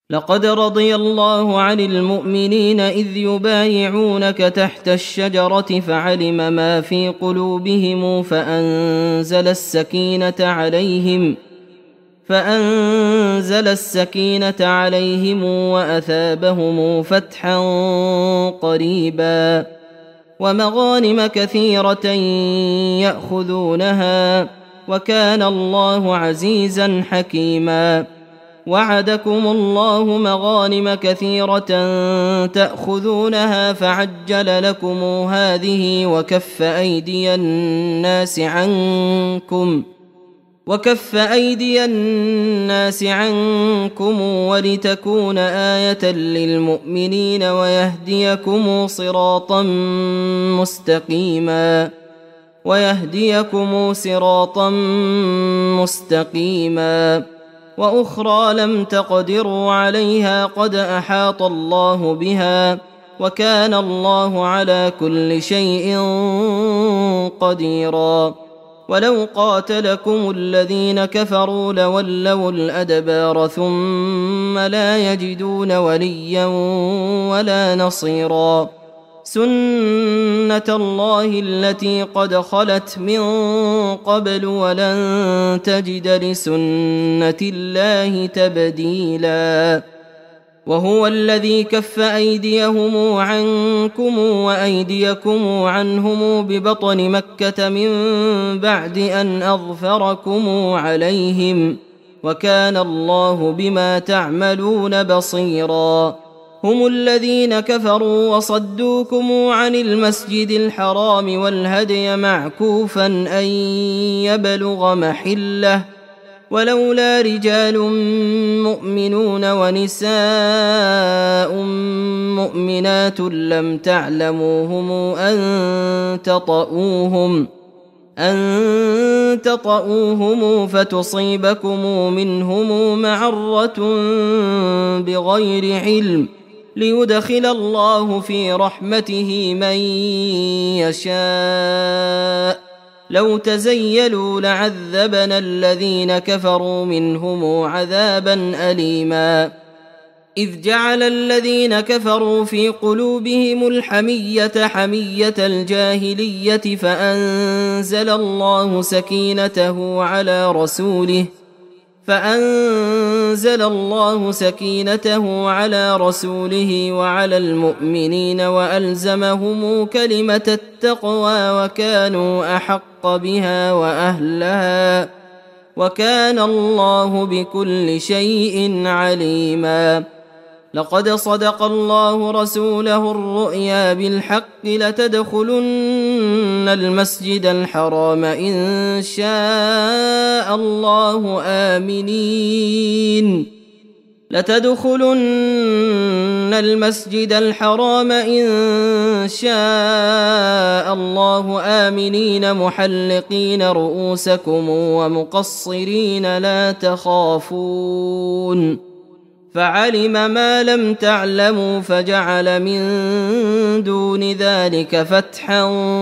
لقد رضي الله عن المؤمنين إذ يبايعونك تحت الشجرة فعلم ما في قلوبهم فأنزل السكينة عليهم وأثابهم فتحا قريبا ومغانم كثيرة يأخذونها وكان الله عزيزا حكيما. وعدكم الله مغانم كثيرة تأخذونها فعجل لكم هذه وكف أيدي الناس عنكم ولتكون آية للمؤمنين ويهديكم صراطا مستقيما وأخرى لم تقدروا عليها قد أحاط الله بها وكان الله على كل شيء قديرا. ولو قاتلكم الذين كفروا لولوا الأدبار ثم لا يجدون وليا ولا نصيرا. سنة الله التي قد خلت من قبل ولن تجد لسنة الله تبديلا. وهو الذي كف أيديهم عنكم وأيديكم عنهم ببطن مكة من بعد أن أظفركم عليهم وكان الله بما تعملون بصيرا. هم الذين كفروا وصدوكم عن المسجد الحرام والهدي معكوفا أن يبلغ محله ولولا رجال مؤمنون ونساء مؤمنات لم تعلموهم أن تطؤوهم فتصيبكم منهم معرة بغير علم ليدخل الله في رحمته من يشاء. لو تزيلوا لعذبنا الذين كفروا منهم عذابا أليما. إذ جعل الذين كفروا في قلوبهم الحمية حمية الجاهلية فأنزل الله سكينته على رسوله وعلى المؤمنين وألزمهم كلمة التقوى وكانوا أحق بها وأهلها وكان الله بكل شيء عليما. لقد صدق الله رسوله الرؤيا بالحق لتدخلن المسجد الحرام إن شاء الله آمنين محلقين رؤوسكم ومقصرين لا تخافون فعلم ما لم تعلموا فجعل من دون ذلك فتحا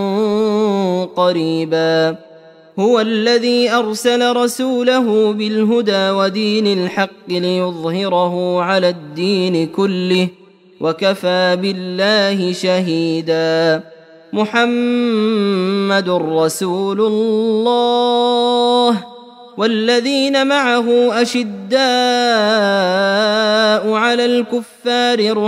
قريبا. هو الذي أرسل رسوله بالهدى ودين الحق ليظهره على الدين كله وكفى بالله شهيدا. محمد رسول الله والذين معه أشداء على الكفار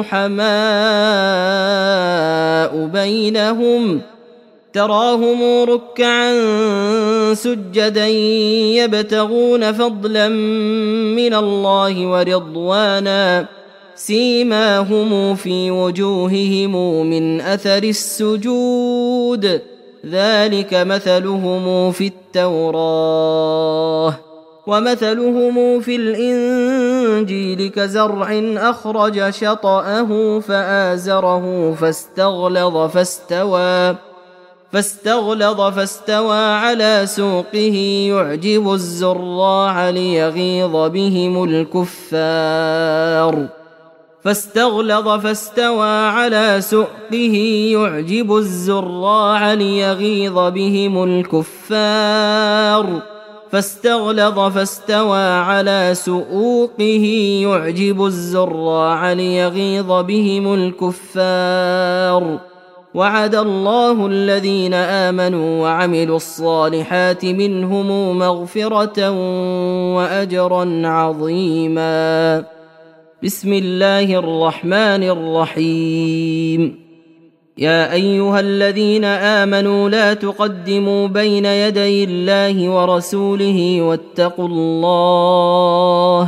رحماء بينهم تراهم ركعا سجدا يبتغون فضلا من الله ورضوانا سيماهم في وجوههم من أثر السجود ذلك مثلهم في التوراة ومثلهم في الإنجيل كزرع أخرج شطأه فآزره فاستغلظ فاستوى على سوقه يعجب الزراع ليغيظ بهم الكفار فاستغلظ فاستوى على سؤوقه يعجب الزراع ليغيظ بهم الكفار. وعد الله الذين آمنوا وعملوا الصالحات منهم مغفرة وأجرا عظيما. بسم الله الرحمن الرحيم. يا أيها الذين آمنوا لا تقدموا بين يدي الله ورسوله واتقوا الله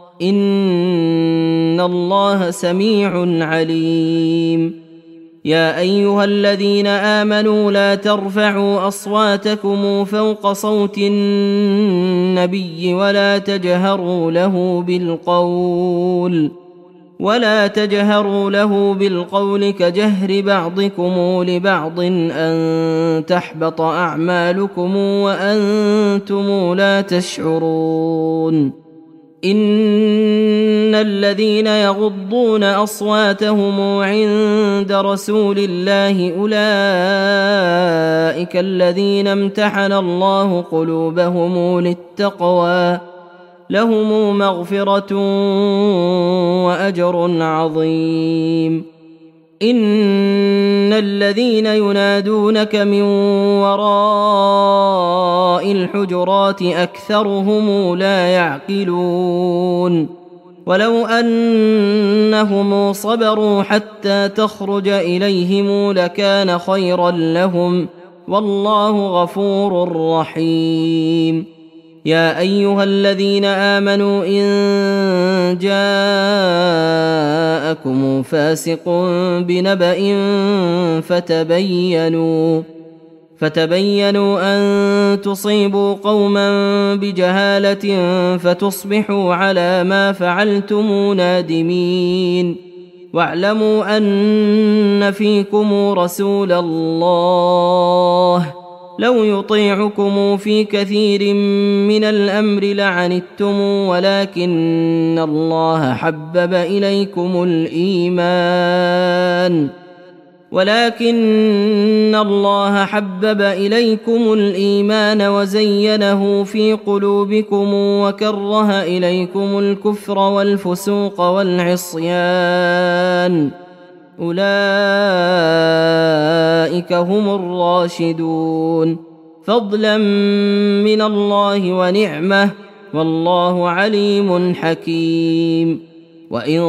إن الله سميع عليم. يا أيها الذين آمنوا لا ترفعوا أصواتكم فوق صوت النبي ولا تجهروا له بالقول كجهر بعضكم لبعض أن تحبط أعمالكم وأنتم لا تشعرون. إن الذين يغضون أصواتهم عند رسول الله أولئك الذين امتحن الله قلوبهم للتقوى لهم مغفرة وأجر عظيم. إن الذين ينادونك من وراء الحجرات أكثرهم لا يعقلون. ولو أنهم صبروا حتى تخرج إليهم لكان خيرا لهم والله غفور رحيم. يا أيها الذين آمنوا إن جاءكم فاسق بنبأ فتبينوا أن تصيبوا قوما بجهالة فتصبحوا على ما فعلتم نادمين. واعلموا أن فيكم رسول الله لو يطيعكم في كثير من الأمر لعنتم ولكن الله حبب إليكم الإيمان وزينه في قلوبكم وكره إليكم الكفر والفسوق والعصيان أولئك هم الراشدون فضلا من الله ونعمة والله عليم حكيم. وإن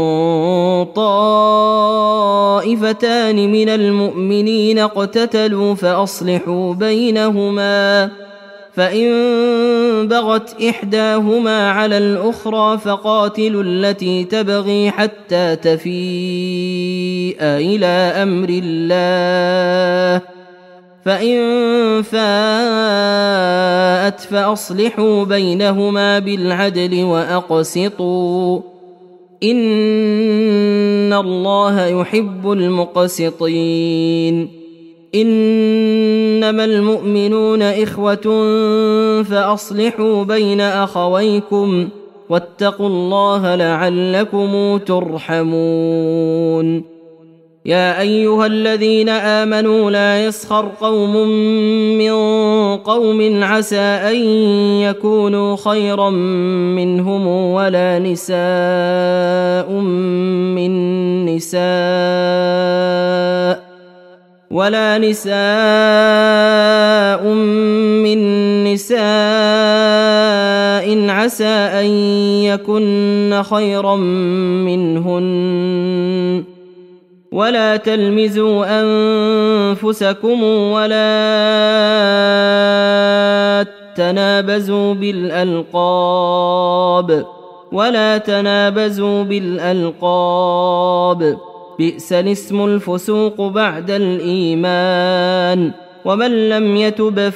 طائفتان من المؤمنين اقتتلوا فأصلحوا بينهما فإن بغت إحداهما على الأخرى فقاتلوا التي تبغي حتى تفيء إلى أمر الله فإن فاءت فأصلحوا بينهما بالعدل وأقسطوا إن الله يحب المقسطين. إنما المؤمنون إخوة فأصلحوا بين أخويكم واتقوا الله لعلكم ترحمون. يا أيها الذين آمنوا لا يسخر قوم من قوم عسى أن يكونوا خيرا منهم ولا نساء من نساء عسى أن يكن خيرا منهن ولا تلمزوا أنفسكم ولا تنابزوا بالألقاب بئس الاسم الفسوق بعد الإيمان ومن لم يتب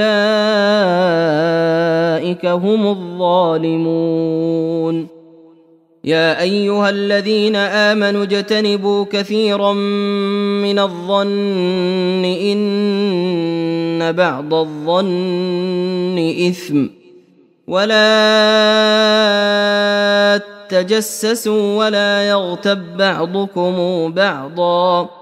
فأولئك هم الظالمون. يا أيها الذين آمنوا اجتنبوا كثيرا من الظن إن بعض الظن إثم ولا تجسسوا ولا يغتب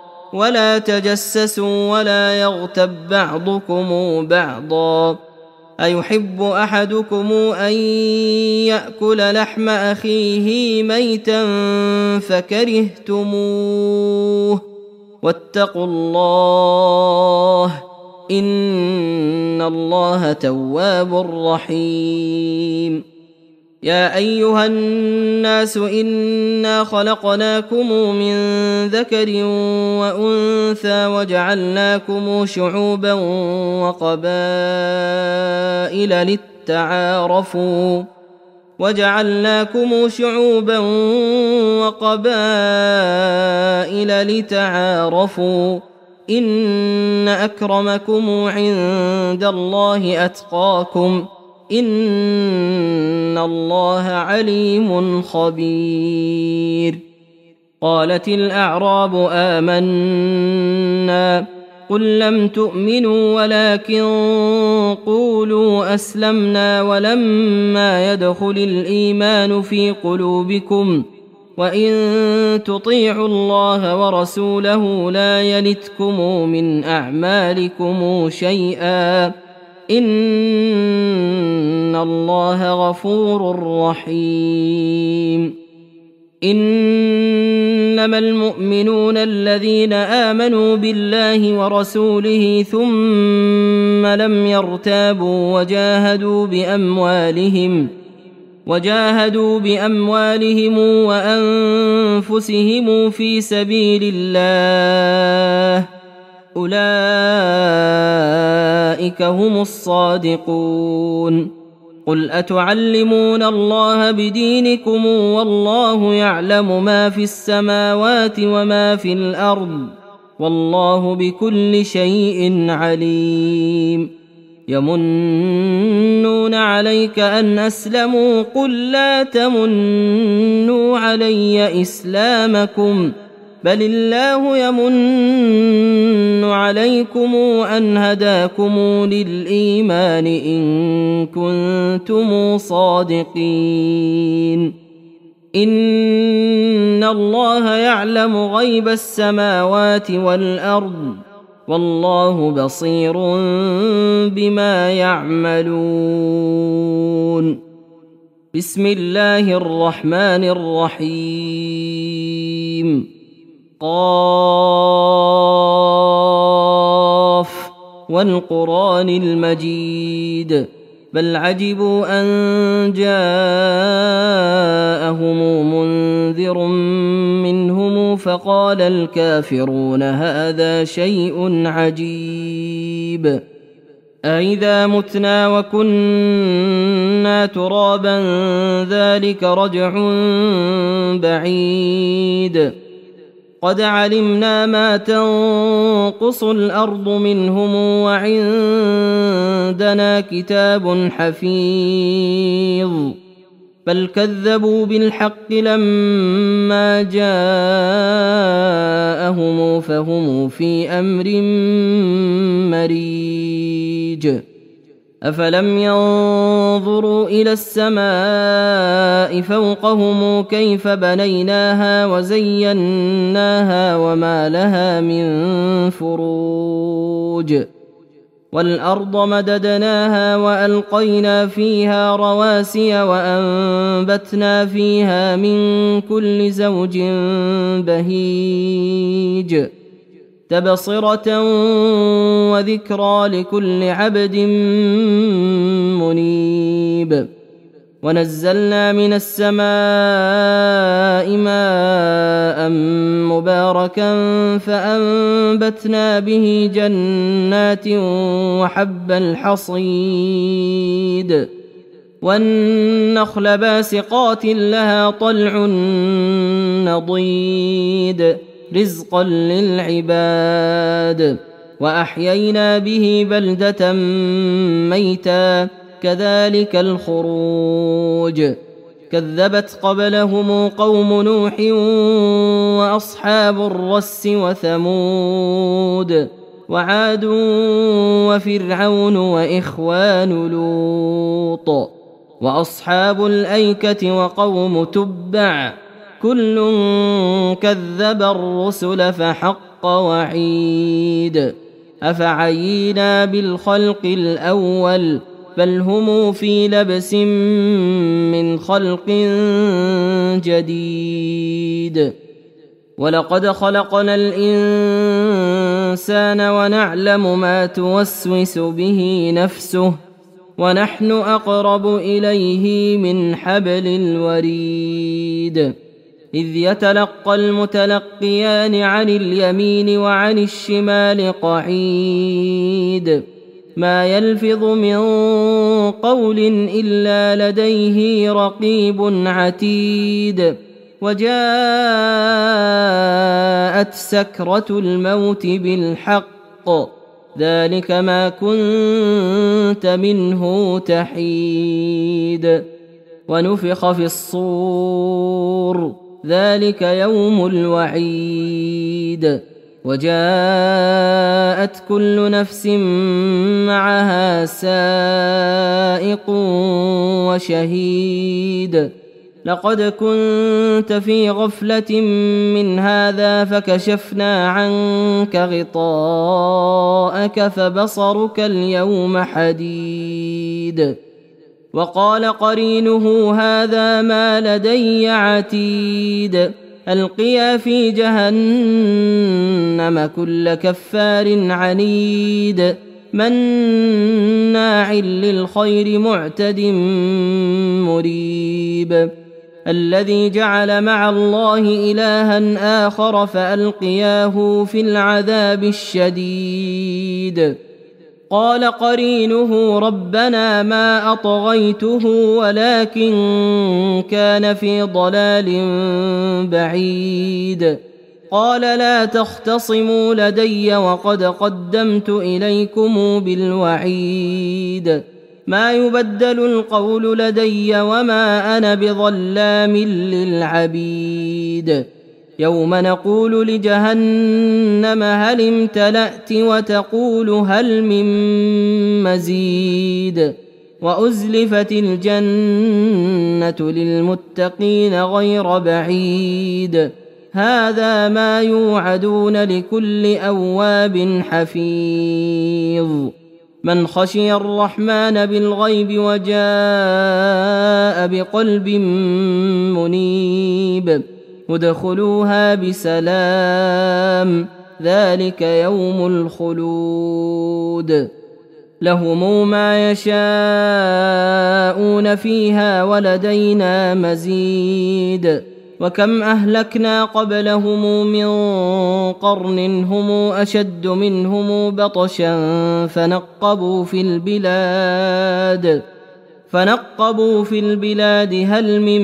بعضكم بعضا أيحب أحدكم أن يأكل لحم أخيه ميتا فكرهتموه واتقوا الله إن الله تواب رحيم يا أيها الناس إنا خلقناكم من ذكر وأنثى وجعلناكم شعوبا وقبائل لتعارفوا إن أكرمكم عند الله أتقاكم إن الله عليم خبير قالت الأعراب آمنا قل لم تؤمنوا ولكن قولوا أسلمنا ولما يدخل الإيمان في قلوبكم وإن تطيعوا الله ورسوله لا يلتكم من أعمالكم شيئا إن الله غفور رحيم إنما المؤمنون الذين آمنوا بالله ورسوله ثم لم يرتابوا وجاهدوا بأموالهم وأنفسهم في سبيل الله أولئك هم الصادقون قل أتعلمون الله بدينكم والله يعلم ما في السماوات وما في الأرض والله بكل شيء عليم يمنون عليك أن أسلموا قل لا تمنوا علي إسلامكم بل الله يمن عليكم أن هداكم للإيمان إن كنتم صادقين إن الله يعلم غيب السماوات والأرض والله بصير بما يعملون بسم الله الرحمن الرحيم قاف والقرآن المجيد بل عجبوا أن جاءهم منذر منهم فقال الكافرون هذا شيء عجيب أإذا متنا وكنا ترابا ذلك رجع بعيد قد علمنا ما تنقص الأرض منهم وعندنا كتاب حفيظ بل كذبوا بالحق لما جاءهم فهم في أمر مريج أفلم ينظروا إلى السماء فوقهم كيف بنيناها وزيناها وما لها من فروج والأرض مددناها وألقينا فيها رواسي وأنبتنا فيها من كل زوج بهيج تبصرة وذكرى لكل عبد منيب ونزلنا من السماء ماء مباركا فأنبتنا به جنات وحب الحصيد والنخل باسقات لها طلع نضيد رزقا للعباد وأحيينا به بلدة ميتا كذلك الخروج كذبت قبلهم قوم نوح وأصحاب الرس وثمود وعاد وفرعون وإخوان لوط وأصحاب الأيكة وقوم تبع كل كذب الرسل فحق وعيد أفعينا بالخلق الأول بل هم في لبس من خلق جديد. ولقد خلقنا الإنسان ونعلم ما توسوس به نفسه ونحن أقرب إليه من حبل الوريد. إذ يتلقى المتلقيان عن اليمين وعن الشمال قعيد ما يلفظ من قول إلا لديه رقيب عتيد. وجاءت سكرة الموت بالحق ذلك ما كنت منه تحيد. ونفخ في الصور ذلك يوم الوعيد. وجاءت كل نفس معها سائق وشهيد. لقد كنت في غفلة من هذا فكشفنا عنك غطاءك فبصرك اليوم حديد. وقال قرينه هذا ما لدي عتيد. ألقيا في جهنم كل كفار عنيد مناع للخير معتد مريب. الذي جعل مع الله إلها آخر فألقياه في العذاب الشديد. قال قرينه ربنا ما أطغيته ولكن كان في ضلال بعيد. قال لا تختصموا لدي وقد قدمت إليكم بالوعيد. ما يبدل القول لدي وما أنا بظلام للعبيد. يوم نقول لجهنم هل امتلأت وتقول هل من مزيد. وأزلفت الجنة للمتقين غير بعيد. هذا ما يوعدون لكل أواب حفيظ. من خشي الرحمن بالغيب وجاء بقلب منيب ادخلوها بسلام ذلك يوم الخلود. لهم ما يشاءون فيها ولدينا مزيد. وكم أهلكنا قبلهم من قرن هم أشد منهم بطشا فنقبوا في البلاد هل من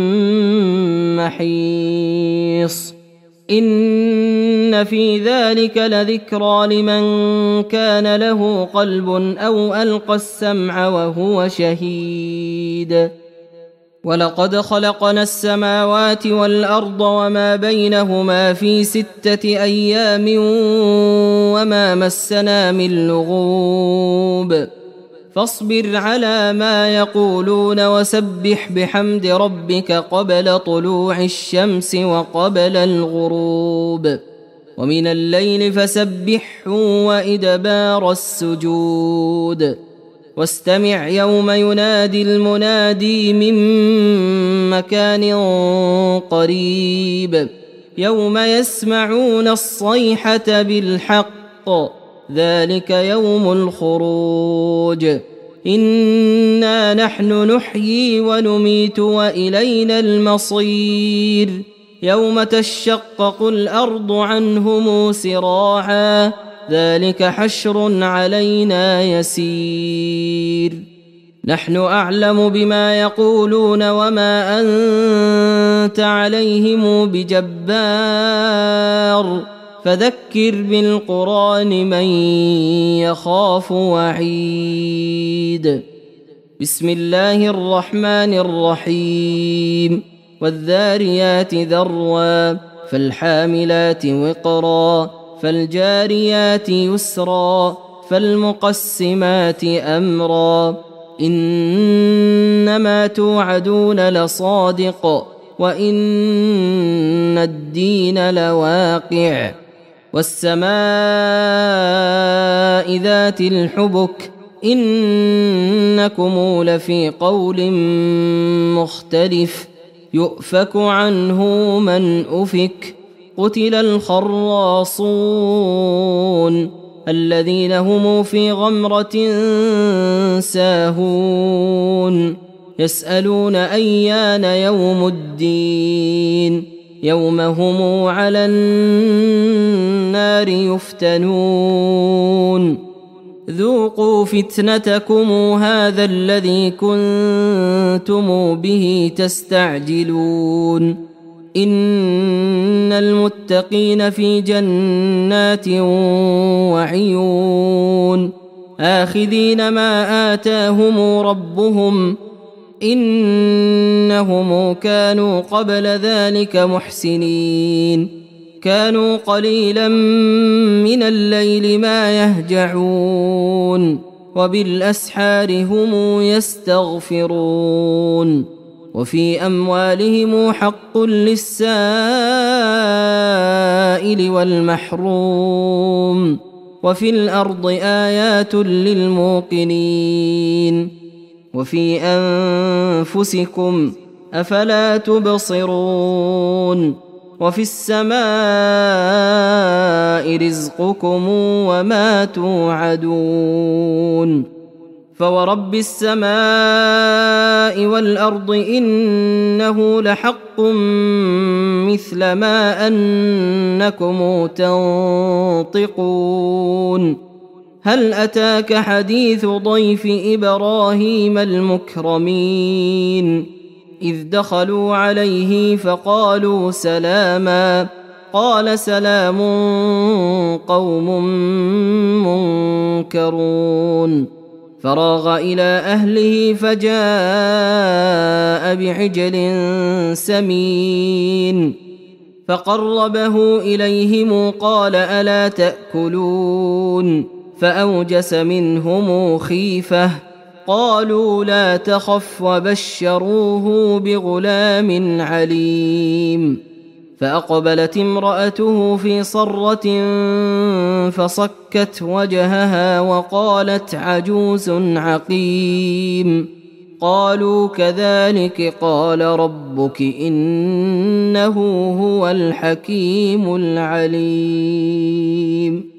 محيص. إن في ذلك لذكرى لمن كان له قلب أو ألقى السمع وهو شهيد. ولقد خلقنا السماوات والأرض وما بينهما في 6 أيام وما مسنا من لغوب. فاصبر على ما يقولون وسبح بحمد ربك قبل طلوع الشمس وقبل الغروب ومن الليل فسبحه وإدبار السجود. واستمع يوم ينادي المنادي من مكان قريب يوم يسمعون الصيحة بالحق ذلك يوم الخروج. إنا نحن نحيي ونميت وإلينا المصير. يوم تشقق الأرض عنهم سراعا ذلك حشر علينا يسير. نحن أعلم بما يقولون وما أنت عليهم بجبار فذكر بالقرآن من يخاف وعيد. بسم الله الرحمن الرحيم. والذاريات ذروا فالحاملات وقرا فالجاريات يسرا فالمقسمات أمرا إنما توعدون لصادق وإن الدين لواقع. والسماء ذات الحبك إنكم لفي قول مختلف يؤفك عنه من أفك قتل الخراصون الذين هم في غمرة ساهون يسألون أيان يوم الدين يوم هم على النار يفتنون ذوقوا فتنتكم هذا الذي كنتم به تستعجلون إن المتقين في جنات وعيون آخذين ما آتاهم ربهم إنهم كانوا قبل ذلك محسنين كانوا قليلا من الليل ما يهجعون وبالأسحار هم يستغفرون وفي أموالهم حق للسائل والمحروم وفي الأرض آيات للموقنين وفي أنفسكم أفلا تبصرون وفي السماء رزقكم وما توعدون فورب السماء والأرض إنه لحق مثل ما أنكم تنطقون هل أتاك حديث ضيف إبراهيم المكرمين إذ دخلوا عليه فقالوا سلاما قال سلام قوم منكرون فراغ إلى أهله فجاء بعجل سمين فقربه إليهم قال ألا تأكلون فأوجس منهم خيفة قالوا لا تخف وبشروه بغلام عليم فأقبلت امرأته في صرة فصكت وجهها وقالت عجوز عقيم قالوا كذلك قال ربك إنه هو الحكيم العليم